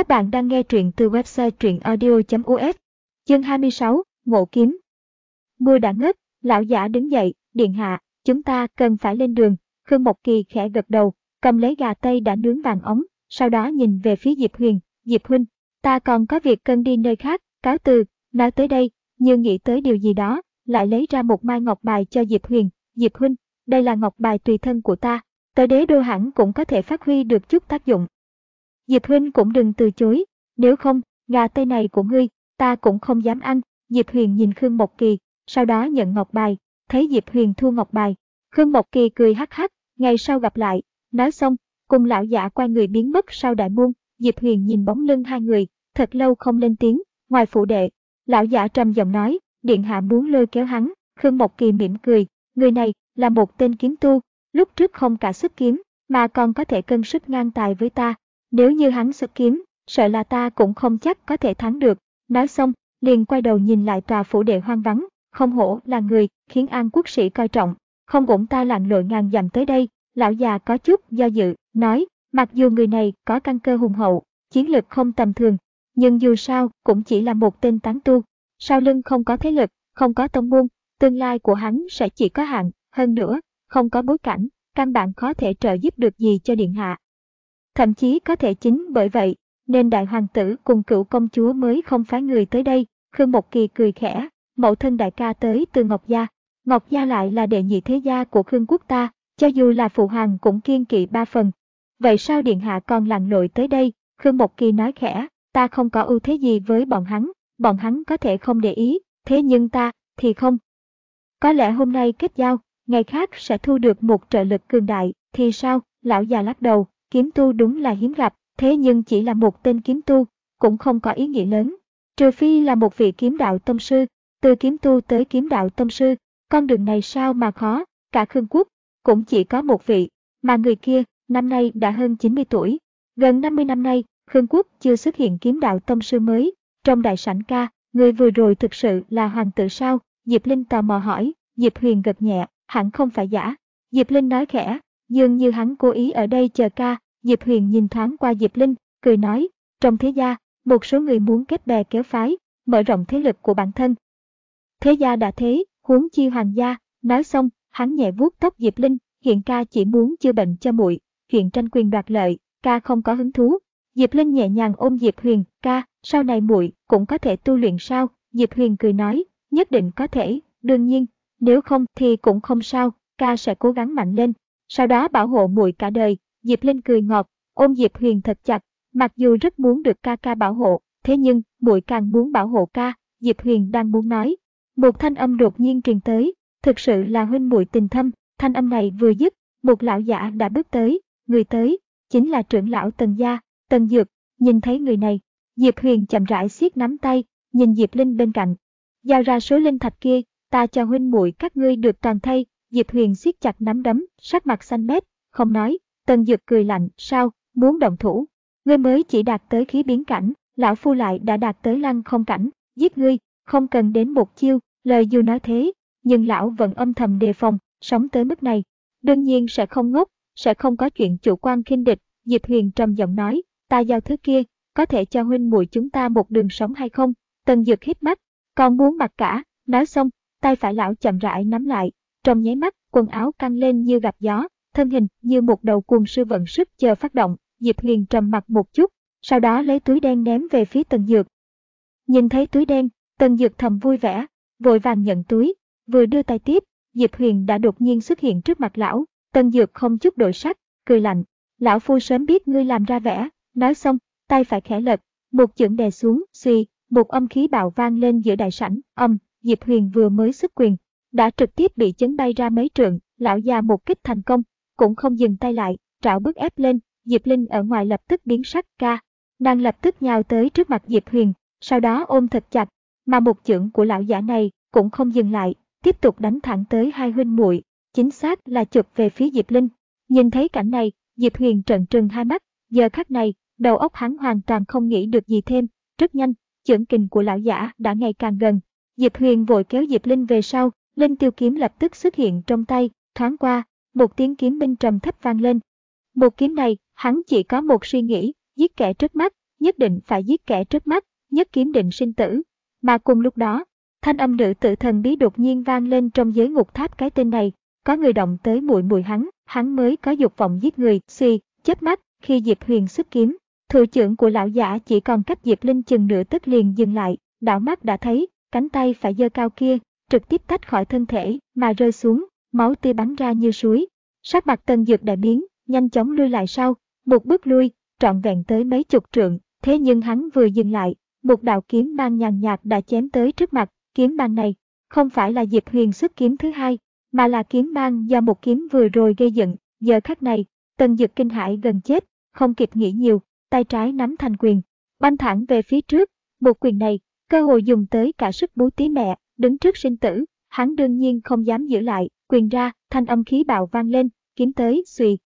Các bạn đang nghe truyện từ website truyệnaudio.us. Chương 26, Ngộ kiếm. Mưa đã ngớt, lão giả đứng dậy, điện hạ, chúng ta cần phải lên đường. Khương Mộc Kỳ khẽ gật đầu, cầm lấy gà tây đã nướng vàng óng, sau đó nhìn về phía Diệp Huyền, Diệp huynh, ta còn có việc cần đi nơi khác, cáo từ. Nói tới đây, như nghĩ tới điều gì đó, lại lấy ra một mai ngọc bài cho Diệp Huyền, Diệp huynh, đây là ngọc bài tùy thân của ta, tới đế đô hẳn cũng có thể phát huy được chút tác dụng. Diệp huynh cũng đừng từ chối, nếu không, gà tây này của ngươi, ta cũng không dám ăn. Diệp Huyền nhìn Khương Mộc Kỳ, sau đó nhận ngọc bài, thấy Diệp Huyền thu ngọc bài. Khương Mộc Kỳ cười hắc hắc, ngày sau gặp lại. Nói xong, cùng lão giả quay người biến mất sau đại môn. Diệp Huyền nhìn bóng lưng hai người, thật lâu không lên tiếng. Ngoài phủ đệ, lão giả trầm giọng nói, điện hạ muốn lôi kéo hắn. Khương Mộc Kỳ mỉm cười, người này là một tên kiếm tu, lúc trước không cả sức kiếm, mà còn có thể cân sức ngang tài với ta. Nếu như hắn xuất kiếm, sợ là ta cũng không chắc có thể thắng được. Nói xong, liền quay đầu nhìn lại tòa phủ đệ hoang vắng, không hổ là người khiến An quốc sĩ coi trọng, không uổng ta lặn lội ngàn dặm tới đây. Lão già có chút do dự, nói, mặc dù người này có căn cơ hùng hậu, chiến lực không tầm thường, nhưng dù sao cũng chỉ là một tên tán tu, sau lưng không có thế lực, không có tông môn, tương lai của hắn sẽ chỉ có hạn, hơn nữa, không có bối cảnh, căn bản khó thể trợ giúp được gì cho điện hạ. Thậm chí có thể chính bởi vậy, nên đại hoàng tử cùng cựu công chúa mới không phái người tới đây. Khương Mộc Kỳ cười khẽ, mẫu thân đại ca tới từ Ngọc Gia. Ngọc Gia lại là đệ nhị thế gia của Khương quốc ta, cho dù là phụ hoàng cũng kiêng kỵ ba phần. Vậy sao điện hạ còn lặn lội tới đây? Khương Mộc Kỳ nói khẽ, ta không có ưu thế gì với bọn hắn có thể không để ý, thế nhưng ta thì không. Có lẽ hôm nay kết giao, ngày khác sẽ thu được một trợ lực cường đại, thì sao? Lão già lắc đầu, kiếm tu đúng là hiếm gặp, thế nhưng chỉ là một tên kiếm tu, cũng không có ý nghĩa lớn. Trừ phi là một vị kiếm đạo tông sư, từ kiếm tu tới kiếm đạo tông sư, con đường này sao mà khó, cả Khương quốc, cũng chỉ có một vị, mà người kia, năm nay đã hơn 90 tuổi. Gần 50 năm nay, Khương quốc chưa xuất hiện kiếm đạo tông sư mới. Trong đại sảnh ca, người vừa rồi thực sự là hoàng tử sao? Diệp Linh tò mò hỏi. Diệp Huyền gật nhẹ, hẳn không phải giả. Diệp Linh nói khẽ, dường như hắn cố ý ở đây chờ ca. Diệp Huyền nhìn thoáng qua Diệp Linh, cười nói, trong thế gia, một số người muốn kết bè kéo phái, mở rộng thế lực của bản thân. Thế gia đã thế, huống chi hoàng gia. Nói xong, hắn nhẹ vuốt tóc Diệp Linh, hiện ca chỉ muốn chữa bệnh cho muội, chuyện tranh quyền đoạt lợi, ca không có hứng thú. Diệp Linh nhẹ nhàng ôm Diệp Huyền, ca, sau này muội cũng có thể tu luyện sao? Diệp Huyền cười nói, nhất định có thể, đương nhiên, nếu không thì cũng không sao, ca sẽ cố gắng mạnh lên, sau đó bảo hộ muội cả đời. Diệp Linh cười ngọt, ôm Diệp Huyền thật chặt, mặc dù rất muốn được ca ca bảo hộ, thế nhưng muội càng muốn bảo hộ ca. Diệp Huyền đang muốn nói, một thanh âm đột nhiên truyền tới, thực sự là huynh muội tình thâm. Thanh âm này vừa dứt, một lão giả đã bước tới, người tới chính là trưởng lão Tần gia, Tần Dược. Nhìn thấy người này, Diệp Huyền chậm rãi siết nắm tay, nhìn Diệp Linh bên cạnh, giao ra số linh thạch kia, ta cho huynh muội các ngươi được toàn thây. Diệp Huyền siết chặt nắm đấm, sắc mặt xanh mét, không nói. Tần Dược cười lạnh, sao, muốn động thủ? Ngươi mới chỉ đạt tới khí biến cảnh, lão phu lại đã đạt tới lăng không cảnh, giết ngươi, không cần đến một chiêu. Lời dù nói thế, nhưng lão vẫn âm thầm đề phòng, sống tới mức này, đương nhiên sẽ không ngốc, sẽ không có chuyện chủ quan khinh địch. Diệp Huyền trầm giọng nói, ta giao thứ kia, có thể cho huynh muội chúng ta một đường sống hay không? Tần Dược híp mắt, còn muốn mặc cả. Nói xong, tay phải lão chậm rãi nắm lại, trong nháy mắt, quần áo căng lên như gặp gió, thân hình như một đầu cuồng sư vận sức chờ phát động. Diệp Huyền trầm mặc một chút, sau đó lấy túi đen ném về phía Tần Dược. Nhìn thấy túi đen, Tần Dược thầm vui vẻ, vội vàng nhận túi, vừa đưa tay tiếp, Diệp Huyền đã đột nhiên xuất hiện trước mặt lão. Tần Dược không chút đổi sắc, cười lạnh, lão phu sớm biết ngươi làm ra vẻ. Nói xong, tay phải khẽ lật, một chưởng đè xuống, suy, một âm khí bạo vang lên giữa đại sảnh. Diệp Huyền vừa mới xuất quyền, đã trực tiếp bị chấn bay ra mấy trượng. Lão già một kích thành công, cũng không dừng tay lại, trảo bước ép lên. Diệp Linh ở ngoài lập tức biến sắc, ca. Nàng lập tức nhào tới trước mặt Diệp Huyền, sau đó ôm thật chặt, mà một chưởng của lão giả này cũng không dừng lại, tiếp tục đánh thẳng tới hai huynh muội, chính xác là chụp về phía Diệp Linh. Nhìn thấy cảnh này, Diệp Huyền trợn trừng hai mắt, giờ khắc này, đầu óc hắn hoàn toàn không nghĩ được gì thêm. Rất nhanh, chưởng kình của lão giả đã ngày càng gần. Diệp Huyền vội kéo Diệp Linh về sau, Linh tiêu kiếm lập tức xuất hiện trong tay, thoáng qua, một tiếng kiếm minh trầm thấp vang lên. Một kiếm này, hắn chỉ có một suy nghĩ, giết kẻ trước mắt, nhất định phải giết kẻ trước mắt, nhất kiếm định sinh tử. Mà cùng lúc đó, thanh âm nữ tử thần bí đột nhiên vang lên trong giới ngục tháp. Cái tên này, có người động tới muội muội hắn mới có dục vọng giết người. Suy, chớp mắt, khi Diệp Huyền xuất kiếm, thủ trưởng của lão giả chỉ còn cách Diệp Linh chừng nửa tấc liền dừng lại, đảo mắt đã thấy, cánh tay phải giơ cao kia, trực tiếp tách khỏi thân thể mà rơi xuống, máu tươi bắn ra như suối. Sắc mặt Tần Dược đại biến, nhanh chóng lui lại sau, một bước lui, trọn vẹn tới mấy chục trượng, thế nhưng hắn vừa dừng lại, một đạo kiếm mang nhàn nhạt đã chém tới trước mặt. Kiếm mang này không phải là Diệp Huyền xuất kiếm thứ hai, mà là kiếm mang do một kiếm vừa rồi gây dựng. Giờ khắc này, Tần Dược kinh hãi gần chết, không kịp nghĩ nhiều, tay trái nắm thành quyền, banh thẳng về phía trước. Một quyền này, cơ hội dùng tới cả sức bú tí mẹ, đứng trước sinh tử, hắn đương nhiên không dám giữ lại, quyền ra, thanh âm khí bạo vang lên, kiếm tới, xùy,